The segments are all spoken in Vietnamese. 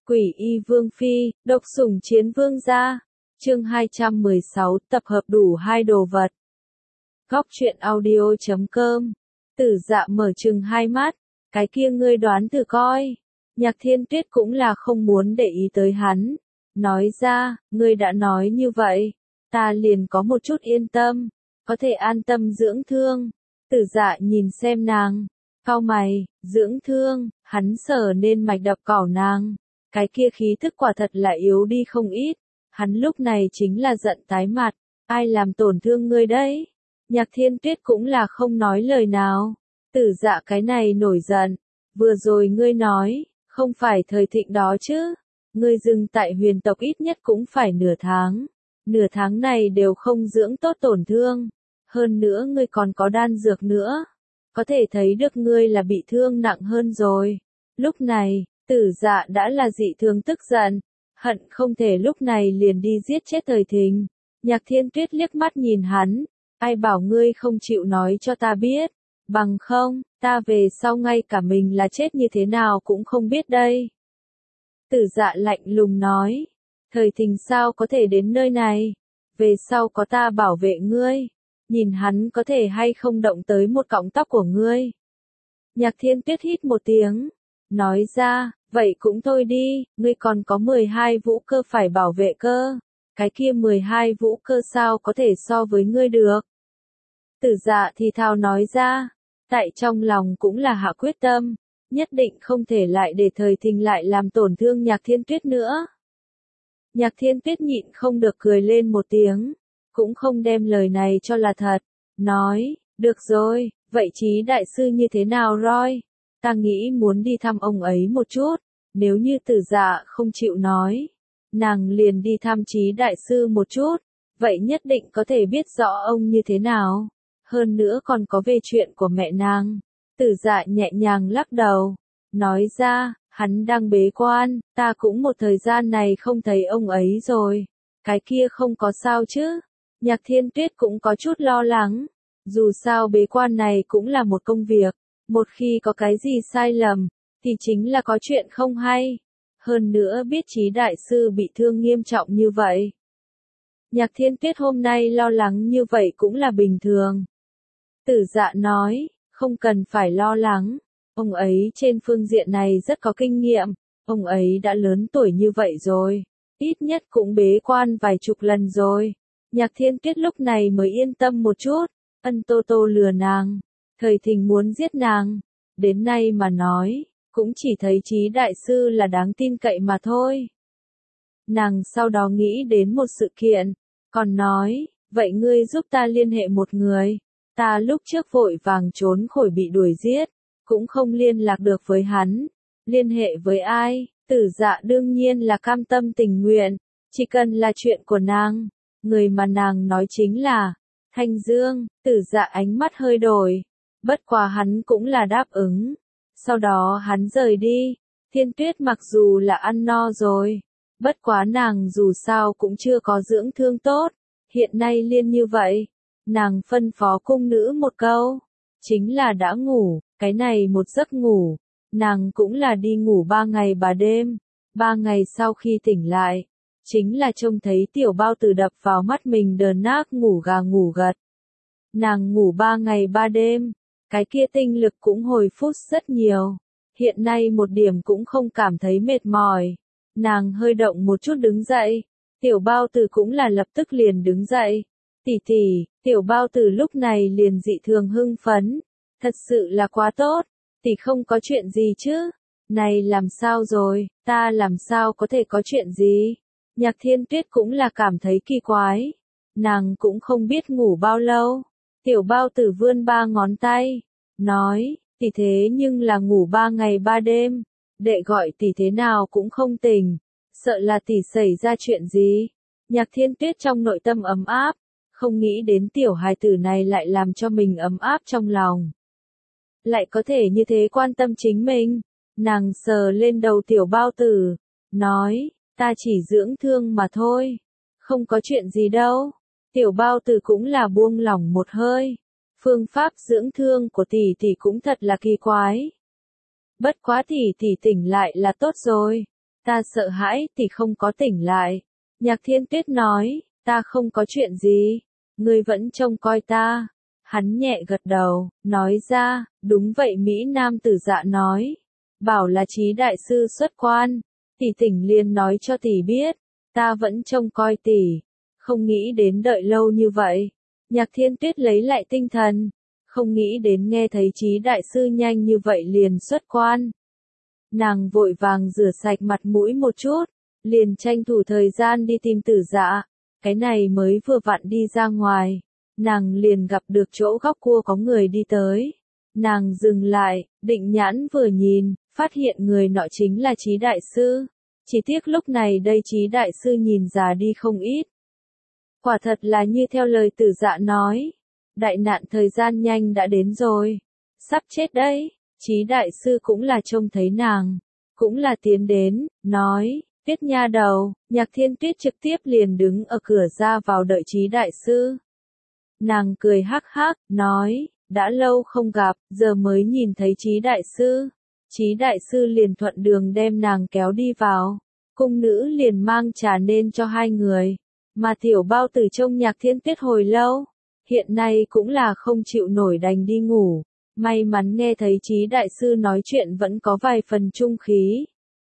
Quỷ y vương phi, độc sủng chiến vương gia. Chương 216, tập hợp đủ hai đồ vật. Góc truyện audio.com. Tử Dạ mở chừng hai mắt, cái kia ngươi đoán thử coi. Nhạc Thiên Tuyết cũng là không muốn để ý tới hắn, nói ra, ngươi đã nói như vậy, ta liền có một chút yên tâm, có thể an tâm dưỡng thương. Tử Dạ nhìn xem nàng, cau mày, dưỡng thương, hắn sờ nên mạch đập cỏ nàng, cái kia khí thức quả thật là yếu đi không ít, hắn lúc này chính là giận tái mặt, ai làm tổn thương ngươi đấy? Nhạc Thiên Tuyết cũng là không nói lời nào. Tử Dạ cái này nổi giận, vừa rồi ngươi nói, không phải thời thịnh đó chứ, ngươi dừng tại huyền tộc ít nhất cũng phải nửa tháng này đều không dưỡng tốt tổn thương, hơn nữa ngươi còn có đan dược nữa, có thể thấy được ngươi là bị thương nặng hơn rồi. Lúc này, Tử Dạ đã là dị thường tức giận, hận không thể lúc này liền đi giết chết thời thịnh. Nhạc Thiên Tuyết liếc mắt nhìn hắn, ai bảo ngươi không chịu nói cho ta biết, bằng không, ta về sau ngay cả mình là chết như thế nào cũng không biết đây. Tử Dạ lạnh lùng nói, thời thịnh sao có thể đến nơi này, về sau có ta bảo vệ ngươi, nhìn hắn có thể hay không động tới một cọng tóc của ngươi. Nhạc Thiên Tuyết hít một tiếng, nói ra, vậy cũng thôi đi, ngươi còn có 12 vũ cơ phải bảo vệ cơ, cái kia 12 vũ cơ sao có thể so với ngươi được. Tử Dạ thì thào nói ra, tại trong lòng cũng là hạ quyết tâm, nhất định không thể lại để thời thịnh lại làm tổn thương Nhạc Thiên Tuyết nữa. Nhạc Thiên Tuyết nhịn không được cười lên một tiếng, cũng không đem lời này cho là thật, nói, được rồi, vậy Chí đại sư như thế nào rồi? Ta nghĩ muốn đi thăm ông ấy một chút, nếu như Tử Dạ không chịu nói, nàng liền đi thăm Chí đại sư một chút, vậy nhất định có thể biết rõ ông như thế nào, hơn nữa còn có về chuyện của mẹ nàng. Tử Dạ nhẹ nhàng lắc đầu, nói ra, hắn đang bế quan, ta cũng một thời gian này không thấy ông ấy rồi, cái kia không có sao chứ? Nhạc Thiên Tuyết cũng có chút lo lắng, dù sao bế quan này cũng là một công việc, một khi có cái gì sai lầm, thì chính là có chuyện không hay, hơn nữa biết Chí đại sư bị thương nghiêm trọng như vậy. Nhạc Thiên Tuyết hôm nay lo lắng như vậy cũng là bình thường. Tử Dạ nói, không cần phải lo lắng, ông ấy trên phương diện này rất có kinh nghiệm, ông ấy đã lớn tuổi như vậy rồi, ít nhất cũng bế quan vài chục lần rồi. Nhạc Thiên Tuyết lúc này mới yên tâm một chút, Ân Tô Tô lừa nàng, thời thịnh muốn giết nàng, đến nay mà nói, cũng chỉ thấy Chí đại sư là đáng tin cậy mà thôi. Nàng sau đó nghĩ đến một sự kiện, còn nói, vậy ngươi giúp ta liên hệ một người, ta lúc trước vội vàng trốn khỏi bị đuổi giết, cũng không liên lạc được với hắn, liên hệ với ai? Tử Dạ đương nhiên là cam tâm tình nguyện, chỉ cần là chuyện của nàng, người mà nàng nói chính là Thanh Dương. Tử Dạ ánh mắt hơi đổi, bất quá hắn cũng là đáp ứng, sau đó hắn rời đi. Thiên Tuyết mặc dù là ăn no rồi, bất quá nàng dù sao cũng chưa có dưỡng thương tốt, hiện nay liên như vậy, nàng phân phó cung nữ một câu, chính là đã ngủ, cái này một giấc ngủ, nàng cũng là đi ngủ 3 ngày 3 đêm, 3 ngày sau khi tỉnh lại, chính là trông thấy tiểu bao tử đập vào mắt mình đờ nác ngủ gà ngủ gật. Nàng ngủ 3 ngày 3 đêm, cái kia tinh lực cũng hồi phút rất nhiều, hiện nay một điểm cũng không cảm thấy mệt mỏi, nàng hơi động một chút đứng dậy, tiểu bao tử cũng là lập tức liền đứng dậy, tỷ tỷ, tiểu bao tử lúc này liền dị thường hưng phấn, thật sự là quá tốt, tỷ không có chuyện gì chứ, này làm sao rồi, ta làm sao có thể có chuyện gì? Nhạc Thiên Tuyết cũng là cảm thấy kỳ quái, nàng cũng không biết ngủ bao lâu, tiểu bao tử vươn 3 ngón tay, nói, tỷ thế nhưng là ngủ 3 ngày 3 đêm, đệ gọi tỷ thế nào cũng không tỉnh, sợ là tỷ xảy ra chuyện gì. Nhạc Thiên Tuyết trong nội tâm ấm áp, không nghĩ đến tiểu hài tử này lại làm cho mình ấm áp trong lòng. Lại có thể như thế quan tâm chính mình, nàng sờ lên đầu tiểu bao tử, nói, ta chỉ dưỡng thương mà thôi, không có chuyện gì đâu. Tiểu bao tử cũng là buông lỏng một hơi, phương pháp dưỡng thương của tỷ tỷ cũng thật là kỳ quái. Bất quá tỷ tỷ tỉnh lại là tốt rồi, Ta sợ hãi thì không có tỉnh lại. Nhạc Thiên Tuyết nói, ta không có chuyện gì, ngươi vẫn trông coi ta. Hắn nhẹ gật đầu, nói ra, đúng vậy. Mỹ Nam Tử Dạ nói, bảo là Chí đại sư xuất quan, tỷ tỉnh liền nói cho tỷ biết, ta vẫn trông coi tỷ, không nghĩ đến đợi lâu như vậy. Nhạc Thiên Tuyết lấy lại tinh thần, không nghĩ đến nghe thấy Chí đại sư nhanh như vậy liền xuất quan. Nàng vội vàng rửa sạch mặt mũi một chút, liền tranh thủ thời gian đi tìm Tử Dạ, cái này mới vừa vặn đi ra ngoài, nàng liền gặp được chỗ góc cua có người đi tới. Nàng dừng lại, định nhãn vừa nhìn, phát hiện người nọ chính là Chí đại sư. Chỉ tiếc lúc này đây Chí đại sư nhìn già đi không ít. Quả thật là như theo lời Tử Dạ nói, đại nạn thời gian nhanh đã đến rồi, sắp chết đấy. Chí đại sư cũng là trông thấy nàng, cũng là tiến đến, nói, Tuyết nha đầu. Nhạc Thiên Tuyết trực tiếp liền đứng ở cửa ra vào đợi Chí đại sư. Nàng cười hắc hắc, nói, đã lâu không gặp, giờ mới nhìn thấy Chí đại sư. Chí đại sư liền thuận đường đem nàng kéo đi vào, cung nữ liền mang trà nên cho hai người, mà tiểu bao tử trông Nhạc Thiên Tuyết hồi lâu, hiện nay cũng là không chịu nổi đành đi ngủ. May mắn nghe thấy Chí đại sư nói chuyện vẫn có vài phần trung khí.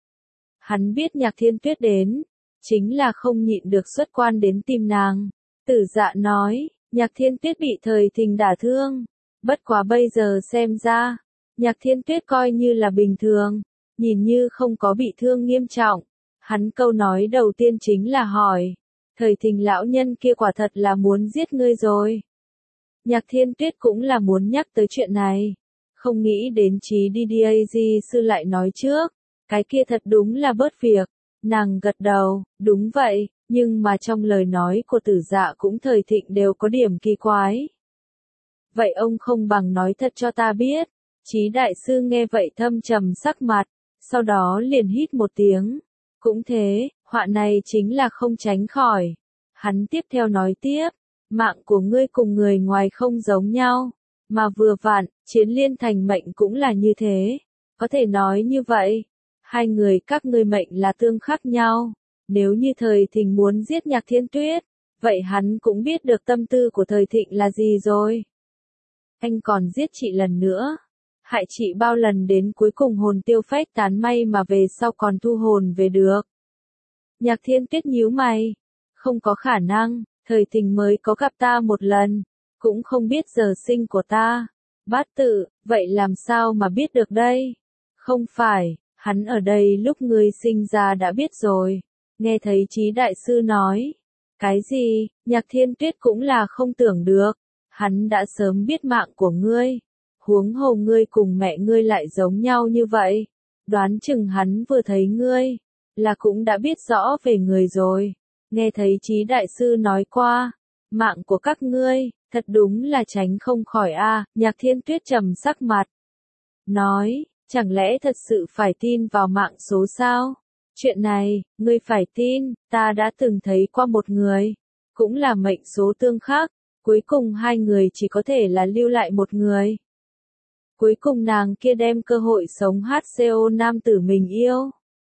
Hắn biết Nhạc Thiên Tuyết đến, chính là không nhịn được xuất quan đến tìm nàng. Tử Dạ nói, Nhạc Thiên Tuyết bị thời thình đả thương, bất quá bây giờ xem ra, Nhạc Thiên Tuyết coi như là bình thường, nhìn như không có bị thương nghiêm trọng. Hắn câu nói đầu tiên chính là hỏi, thời thình lão nhân kia quả thật là muốn giết ngươi rồi. Nhạc Thiên Tuyết cũng là muốn nhắc tới chuyện này, không nghĩ đến Chí Di sư lại nói trước, cái kia thật đúng là bớt việc. Nàng gật đầu, đúng vậy, nhưng mà trong lời nói của Tử Dạ cũng thời thịnh đều có điểm kỳ quái. Vậy ông không bằng nói thật cho ta biết. Chí đại sư nghe vậy thâm trầm sắc mặt, sau đó liền hít một tiếng. Cũng thế, họa này chính là không tránh khỏi. Hắn tiếp theo nói tiếp, mạng của ngươi cùng người ngoài không giống nhau, mà vừa vặn, Chiến Liên Thành mệnh cũng là như thế. Có thể nói như vậy, hai người các ngươi mệnh là tương khắc nhau. Nếu như thời thịnh muốn giết Nhạc Thiên Tuyết, vậy hắn cũng biết được tâm tư của thời thịnh là gì rồi. Anh còn giết chị lần nữa, hại chị bao lần đến cuối cùng hồn tiêu phách tán, may mà về sau còn thu hồn về được. Nhạc Thiên Tuyết nhíu mày, không có khả năng, thời thịnh mới có gặp ta một lần, cũng không biết giờ sinh của ta. Bát tự, vậy làm sao mà biết được đây? Không phải, hắn ở đây lúc ngươi sinh ra đã biết rồi. Nghe thấy Chí đại sư nói, cái gì? Nhạc Thiên Tuyết cũng là không tưởng được, hắn đã sớm biết mạng của ngươi, huống hồ ngươi cùng mẹ ngươi lại giống nhau như vậy, đoán chừng hắn vừa thấy ngươi, là cũng đã biết rõ về người rồi. Nghe thấy Chí đại sư nói qua, mạng của các ngươi, thật đúng là tránh không khỏi a. Nhạc Thiên Tuyết trầm sắc mặt, nói, chẳng lẽ thật sự phải tin vào mạng số sao? Chuyện này, ngươi phải tin, ta đã từng thấy qua một người, cũng là mệnh số tương khắc, cuối cùng hai người chỉ có thể là lưu lại một người. Cuối cùng nàng kia đem cơ hội sống HCO nam tử mình yêu.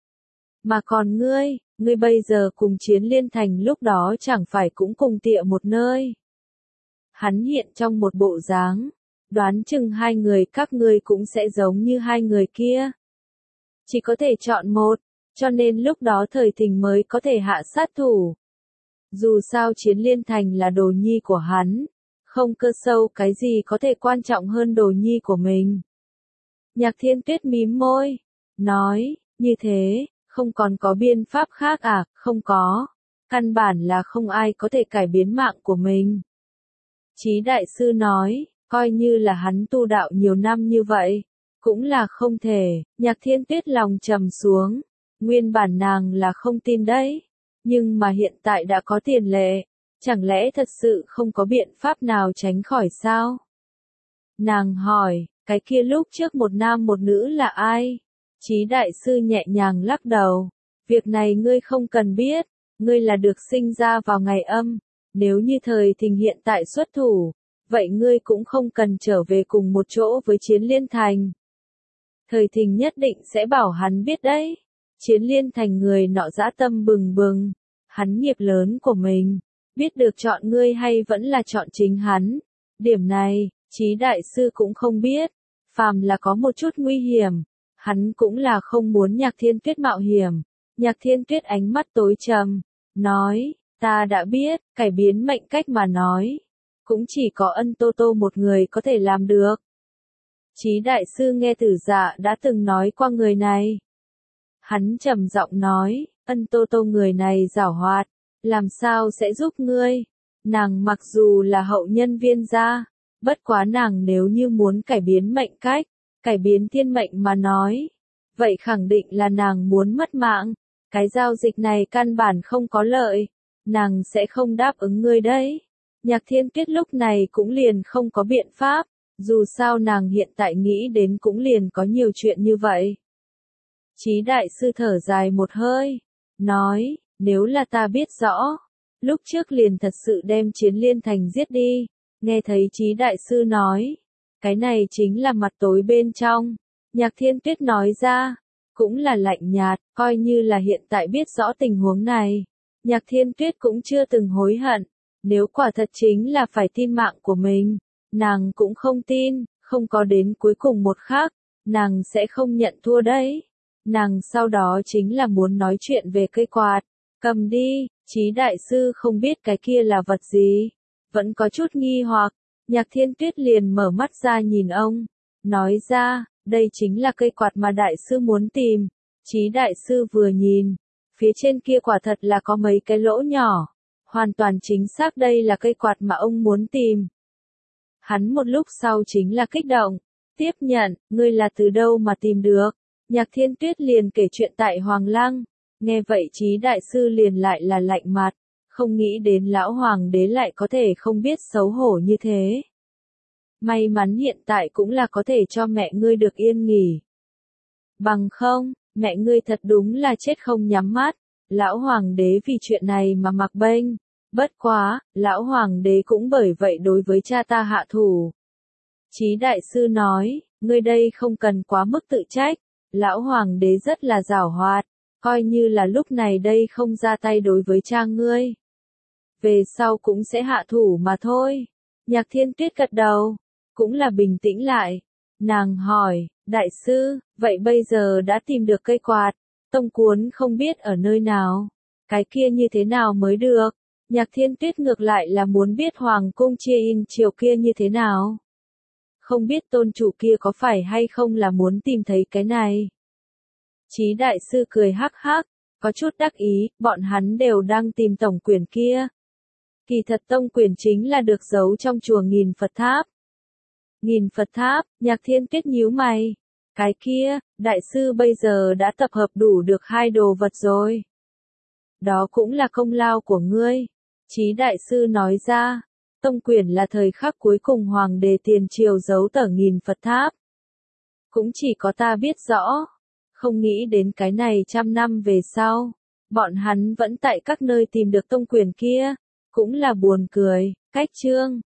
Mà còn ngươi bây giờ cùng Chiến Liên Thành lúc đó chẳng phải cũng cùng tịa một nơi. Hắn hiện trong một bộ dáng, đoán chừng hai người các ngươi cũng sẽ giống như hai người kia. Chỉ có thể chọn một, cho nên lúc đó thời thịnh mới có thể hạ sát thủ. Dù sao Chiến Liên Thành là đồ nhi của hắn, không cơ sâu cái gì có thể quan trọng hơn đồ nhi của mình. Nhạc Thiên Tuyết mím môi, nói, như thế, không còn có biện pháp khác à? Không có, căn bản là không ai có thể cải biến mạng của mình. Chí đại sư nói, coi như là hắn tu đạo nhiều năm như vậy, cũng là không thể. Nhạc Thiên Tuyết lòng trầm xuống, nguyên bản nàng là không tin đấy, nhưng mà hiện tại đã có tiền lệ, chẳng lẽ thật sự không có biện pháp nào tránh khỏi sao? Nàng hỏi, cái kia lúc trước một nam một nữ là ai? Chí đại sư nhẹ nhàng lắc đầu, việc này ngươi không cần biết, ngươi là được sinh ra vào ngày âm, nếu như thời thịnh hiện tại xuất thủ, vậy ngươi cũng không cần trở về cùng một chỗ với Chiến Liên Thành. Thời thịnh nhất định sẽ bảo hắn biết đấy. Chiến Liên Thành người nọ dã tâm bừng bừng, hắn nghiệp lớn của mình, biết được chọn ngươi hay vẫn là chọn chính hắn. Điểm này, Chí đại sư cũng không biết, phàm là có một chút nguy hiểm, hắn cũng là không muốn Nhạc Thiên Tuyết mạo hiểm. Nhạc Thiên Tuyết ánh mắt tối trầm, nói, ta đã biết, cải biến mệnh cách mà nói, cũng chỉ có Ân Tô Tô một người có thể làm được. Chí đại sư nghe Tử Dạ đã từng nói qua người này. Hắn trầm giọng nói, Ân Tô Tô người này giảo hoạt, làm sao sẽ giúp ngươi? Nàng mặc dù là hậu nhân Viên gia, bất quá nàng nếu như muốn cải biến mệnh cách, cải biến thiên mệnh mà nói, vậy khẳng định là nàng muốn mất mạng. Cái giao dịch này căn bản không có lợi, nàng sẽ không đáp ứng ngươi đấy. Nhạc Thiên Tuyết lúc này cũng liền không có biện pháp, dù sao nàng hiện tại nghĩ đến cũng liền có nhiều chuyện như vậy. Chí đại sư thở dài một hơi, nói, nếu là ta biết rõ, lúc trước liền thật sự đem Chiến Liên Thành giết đi. Nghe thấy Chí đại sư nói, cái này chính là mặt tối bên trong. Nhạc Thiên Tuyết nói ra, cũng là lạnh nhạt, coi như là hiện tại biết rõ tình huống này. Nhạc Thiên Tuyết cũng chưa từng hối hận, nếu quả thật chính là phải tin mạng của mình, nàng cũng không tin, không có đến cuối cùng một khắc, nàng sẽ không nhận thua đấy. Nàng sau đó chính là muốn nói chuyện về cây quạt, cầm đi. Chí đại sư không biết cái kia là vật gì, vẫn có chút nghi hoặc. Nhạc Thiên Tuyết liền mở mắt ra nhìn ông, nói ra, đây chính là cây quạt mà đại sư muốn tìm. Chí đại sư vừa nhìn, phía trên kia quả thật là có mấy cái lỗ nhỏ, hoàn toàn chính xác đây là cây quạt mà ông muốn tìm. Hắn một lúc sau chính là kích động, tiếp nhận, ngươi là từ đâu mà tìm được? Nhạc Thiên Tuyết liền kể chuyện tại Hoàng Lăng, nghe vậy Chí đại sư liền lại là lạnh mặt, không nghĩ đến lão hoàng đế lại có thể không biết xấu hổ như thế. May mắn hiện tại cũng là có thể cho mẹ ngươi được yên nghỉ. Bằng không, mẹ ngươi thật đúng là chết không nhắm mắt. Lão hoàng đế vì chuyện này mà mặc bênh. Bất quá, lão hoàng đế cũng bởi vậy đối với cha ta hạ thủ. Chí đại sư nói, ngươi đây không cần quá mức tự trách. Lão hoàng đế rất là giảo hoạt, coi như là lúc này đây không ra tay đối với cha ngươi, về sau cũng sẽ hạ thủ mà thôi. Nhạc Thiên Tuyết gật đầu, cũng là bình tĩnh lại. Nàng hỏi, đại sư, vậy bây giờ đã tìm được cây quạt, tông cuốn không biết ở nơi nào, cái kia như thế nào mới được? Nhạc Thiên Tuyết ngược lại là muốn biết hoàng cung chia in chiều kia như thế nào. Không biết tôn chủ kia có phải hay không là muốn tìm thấy cái này. Chí đại sư cười hắc hắc, có chút đắc ý, bọn hắn đều đang tìm tổng quyển kia. Kỳ thật tông quyển chính là được giấu trong chùa Nghìn Phật Tháp. Nghìn Phật Tháp, Nhạc Thiên Tuyết nhíu mày. Cái kia, đại sư bây giờ đã tập hợp đủ được 2 đồ vật rồi. Đó cũng là công lao của ngươi. Chí đại sư nói ra, tông quyển là thời khắc cuối cùng hoàng đế tiền triều giấu tở Nghìn Phật Tháp. Cũng chỉ có ta biết rõ, không nghĩ đến cái này 100 năm về sau, bọn hắn vẫn tại các nơi tìm được tông quyển kia, cũng là buồn cười. Cách chương